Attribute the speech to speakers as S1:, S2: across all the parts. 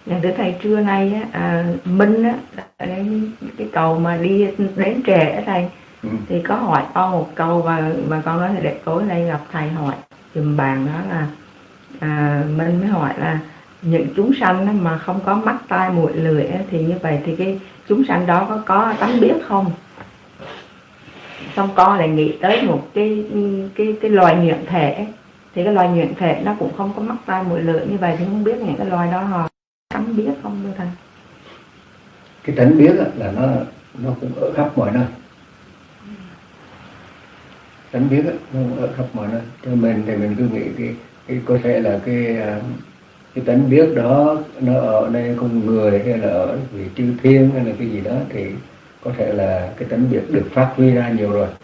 S1: Dạ thưa thầy, trưa nay á, Minh á, cái cầu mà đi đến trễ á thầy, thì có hỏi con một câu và con nói là để tối nay gặp thầy hỏi giùm bàn, đó là Minh mới hỏi là những chúng sanh á, mà không có mắt tai mũi lưỡi á, thì như vậy thì cái chúng sanh đó có tánh biết không? Xong con lại nghĩ tới một cái loài nhuyễn thể, thì cái loài nhuyễn thể nó cũng không có mắt tai mũi lưỡi, như vậy thì không biết những cái loài đó họ tánh biết không thưa thầy?
S2: Cái tánh biết là nó cũng ở khắp mọi nơi. Tánh biết nó cũng ở khắp mọi nơi. Cho mình thì mình cứ nghĩ cái có thể là cái tánh biết đó nó ở đây con người, hay là ở vị chư thiên, hay là cái gì đó, thì có thể là cái tánh biết được phát huy ra nhiều rồi.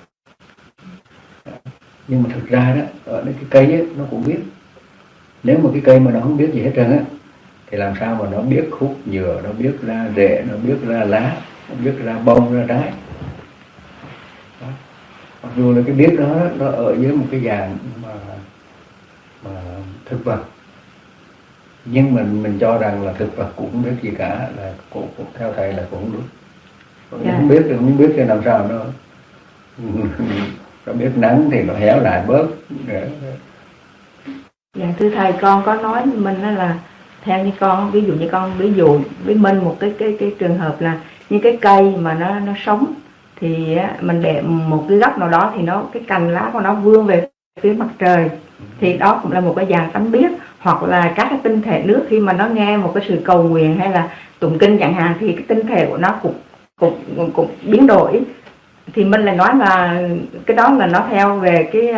S2: Nhưng mà thực ra đó, ở đây cái cây ấy, nó cũng biết. Nếu mà cái cây mà nó không biết gì hết trơn á, thì làm sao mà nó biết hút nhựa, nó biết ra rễ, nó biết ra lá, nó biết ra bông, ra trái. Đó. Mặc dù là cái biết đó nó ở dưới một cái dạng mà thực vật, nhưng mình cho rằng là thực vật cũng không biết gì cả, là cũng theo thầy là cũng đúng. Không biết thì không biết thì làm sao nó biết nắng thì nó héo lại bớt.
S1: Dạ thưa thầy, con có nói với Minh là theo như con, ví dụ như con ví dụ với Minh một cái trường hợp là như cái cây mà nó sống, thì mình để một cái góc nào đó thì cái cành lá của nó vươn về phía mặt trời, thì đó cũng là một cái dạng tánh biết. Hoặc là các cái tinh thể nước khi mà nó nghe một cái sự cầu nguyện hay là tụng kinh chẳng hạn, thì cái tinh thể của nó cũng biến đổi. Thì mình lại nói là cái đó là nó theo về cái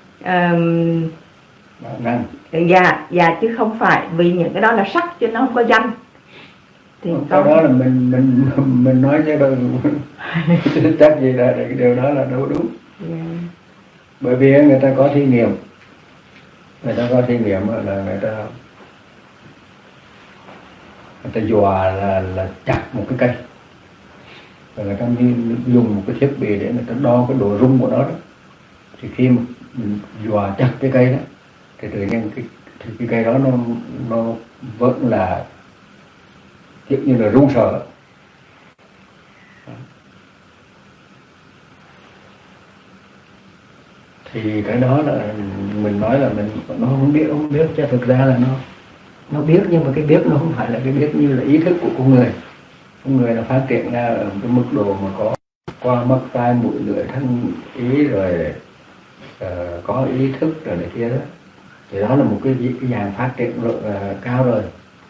S1: dạ chứ không phải, vì những cái đó là sắc chứ nó không có danh. Thì
S2: cái đó là mình nói chứ đâu chắc gì là cái điều đó là đâu đúng. Bởi vì người ta có thí nghiệm, là người ta dọa là chặt một cái cây, rồi người ta dùng một cái thiết bị để người ta đo cái độ rung của nó đó. Thì khi mà mình dọa chặt cái cây đó, thì tự nhiên cái cây đó nó vẫn là kiểu như là run sợ. Thì cái đó là mình nói là nó không biết chứ thực ra là nó biết, nhưng mà cái biết nó không phải là cái biết như là ý thức của con người. Con người là phát triển ra ở cái mức độ mà có qua mắt tai mũi lưỡi thân ý, rồi có ý thức rồi này kia đó, thì đó là một cái dạng phát triển cao rồi.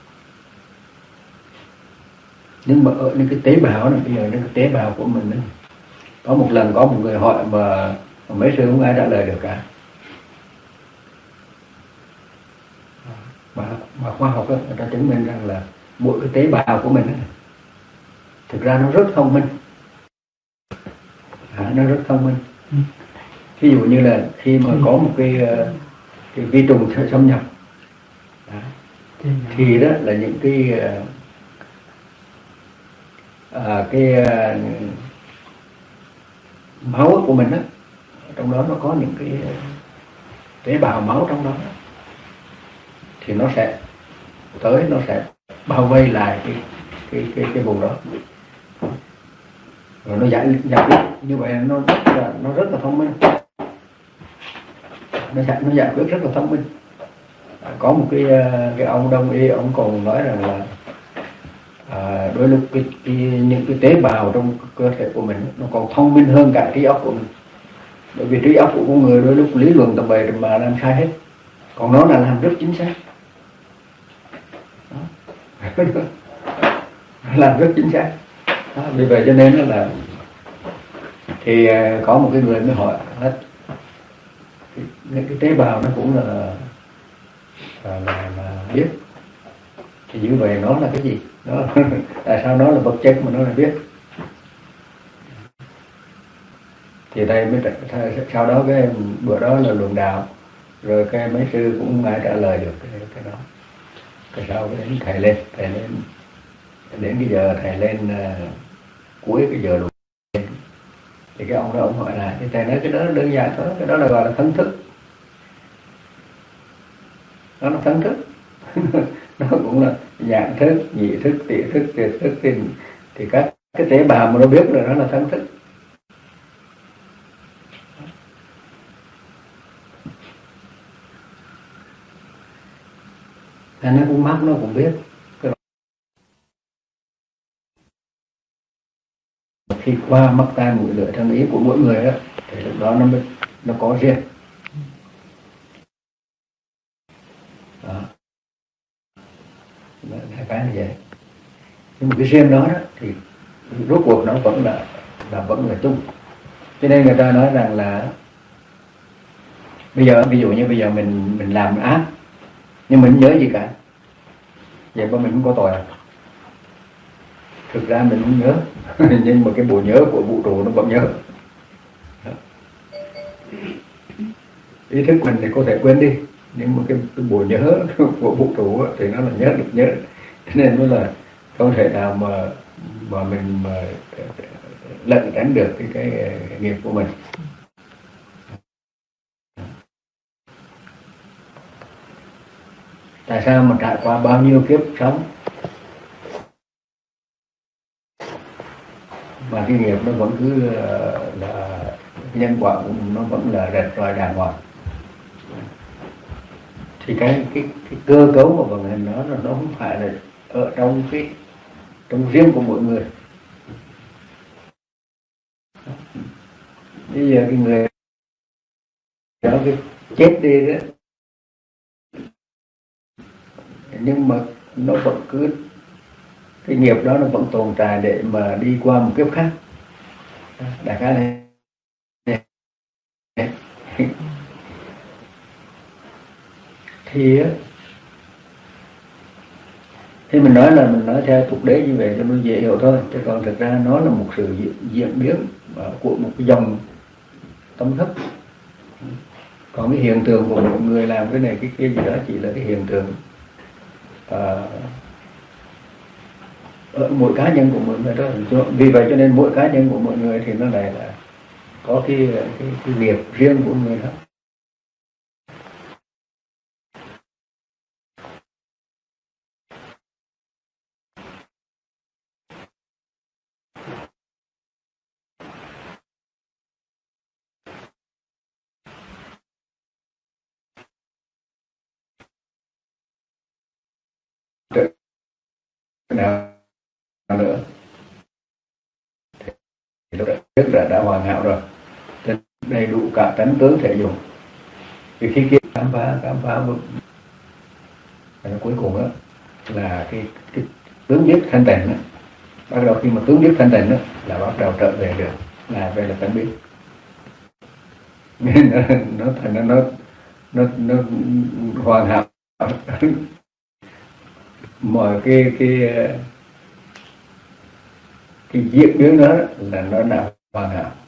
S2: Nhưng mà ở những cái tế bào này, bây giờ những cái tế bào của mình ấy, có một lần có một người hỏi mà mấy sư không ai trả lời được cả. Mà khoa học đó, người ta chứng minh rằng là mỗi cái tế bào của mình ấy, thực ra nó rất thông minh. Nó rất thông minh. Ví dụ như là khi mà có một cái vi trùng xâm nhập đó, thì đó là những cái máu của mình đó, trong đó nó có những cái tế bào máu trong đó, thì nó sẽ bao vây lại cái vùng đó, rồi nó giải như vậy. Nó rất là thông minh, nó giải quyết rất là thông minh. Có một cái ông đông y, ông còn nói rằng là đôi lúc những cái tế bào trong cơ thể của mình nó còn thông minh hơn cả trí óc của mình. Bởi vì trí óc của con người đôi lúc lý luận tầm bậy mà làm sai hết, còn nó là làm rất chính xác. Làm rất chính xác. Vì vậy cho nên là thì có một cái người mới hỏi hết những cái tế bào nó cũng là biết, thì như vậy nó là cái gì? Nó tại sao nó là vật chất mà nó là biết? Thì thầy mới sau đó cái bữa đó là luận đạo, rồi cái mấy sư cũng không ai trả lời được cái đó. Cái sau cái đến thầy lên đến cái giờ thầy lên cuối cái giờ luận, thì cái ông đó ông hỏi lại, thì thầy nói cái đó đơn giản thôi, cái đó là gọi là thân thức. Đó là thân thức. nó cũng là nhãn thức, nhị thức, tỷ thức, tuyệt thức, thì các cái tế bào mà nó biết là nó là thân thức. Nó cũng mắt nó cũng biết. Khi qua mắt tai mũi lưỡi thân ý của mỗi người đó, thì lúc đó nó có riêng. Đó. Hai cái như vậy. Nhưng mà cái riêng đó, thì rốt cuộc nó vẫn là chung. Cho nên người ta nói rằng là bây giờ ví dụ như bây giờ mình làm ác nhưng mình không nhớ gì cả, vậy mà mình không có tội à? Thực ra mình không nhớ nhưng mà cái bộ nhớ của vũ trụ nó vẫn nhớ. Ý thức mình thì có thể quên đi, nhưng mà cái bộ nhớ của vũ trụ thì nó là nhớ. Nên nó là không thể nào mà mình lẩn tránh được cái nghiệp của mình. Tại sao mà trải qua bao nhiêu kiếp sống mà cái nghiệp nó vẫn cứ là nhân quả của nó vẫn là rạch ròi đàng hoàng. Thì cái cơ cấu của vận hành nó không phải là ở trong riêng của mỗi người. Bây giờ cái người đó cái chết đi đó, nhưng mà nó vẫn cứ cái nghiệp đó nó vẫn tồn tại để mà đi qua một kiếp khác. Đại khái này thì mình nói theo tục đế như vậy cho nó dễ hiểu thôi, chứ còn thực ra nó là một sự diễn biến của một cái dòng tâm thức. Còn cái hiện tượng của một người làm cái này cái kia gì đó chỉ là cái hiện tượng ở mỗi cá nhân của mọi người đó. Vì vậy cho nên mỗi cá nhân của mọi người thì nó lại là có cái nghiệp riêng của người đó. Nào nữa thì lúc đó rất là đã hoàn hảo rồi, đầy đủ cả tánh tướng thể dùng. Thì khi kia khám phá cuối cùng đó là cái tướng biết thanh tịnh đó. Bắt đầu khi mà tướng biết thanh tịnh đó là bắt đầu trở về được, là về là tánh biết. Nên nó thành nó hoàn hảo. Mọi cái diễn biến đó là nó là hoàn hảo.